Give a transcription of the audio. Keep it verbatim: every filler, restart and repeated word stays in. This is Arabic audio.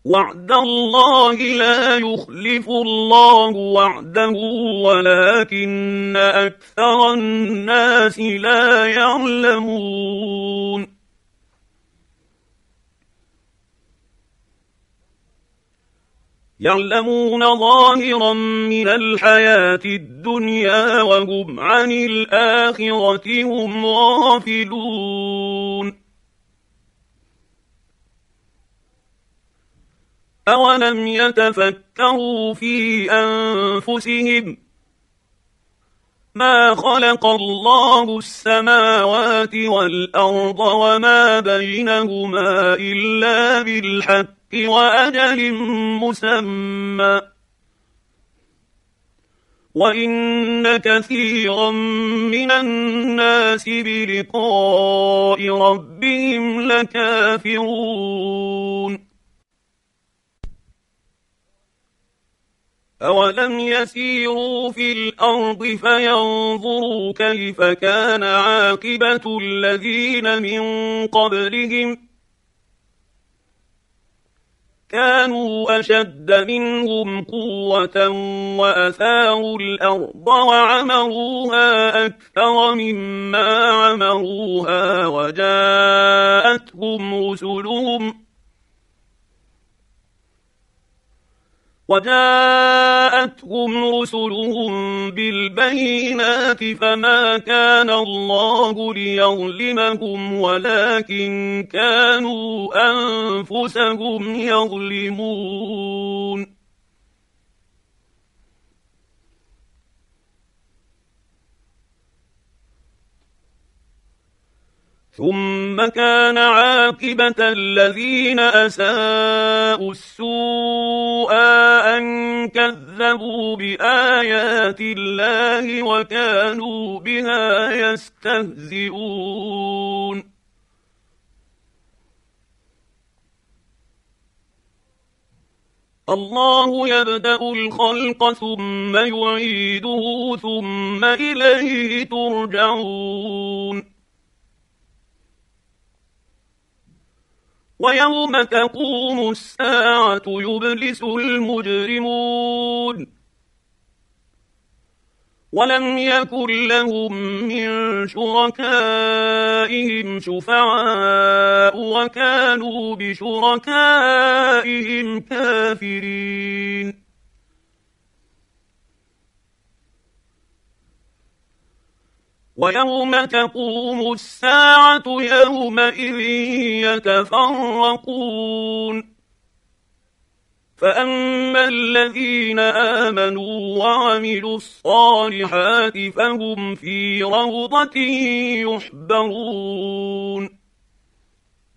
وعد الله لا يخلف الله وعده ولكن أكثر الناس لا يعلمون يعلمون ظاهرا من الحياة الدنيا وهم عن الآخرة هم غافلون أولم يتفكروا في أنفسهم ما خلق الله السماوات والأرض وما بينهما إلا بالحق وأجل مسمى وإن كثيرا من الناس بلقاء ربهم لكافرون أولم يسيروا في الأرض فينظروا كيف كان عاقبة الذين من قبلهم كانوا أشد منهم قوة وأثاروا الأرض وعمروها أكثر مما عمروها وجاءتهم رسلهم وجاءتهم رسلهم بالبينات فما كان الله ليظلمهم ولكن كانوا أنفسهم يظلمون ثم كان عاقبة الذين أساءوا السوء أن كذبوا بآيات الله وكانوا بها يستهزئون الله يبدأ الخلق ثم يعيده ثم إليه ترجعون ويوم تقوم الساعة يبلس المجرمون ولم يكن لهم من شركائهم شفعاء وكانوا بشركائهم كافرين ويوم تقوم الساعة يومئذ يتفرقون فأما الذين آمنوا وعملوا الصالحات فهم في روضة يحبرون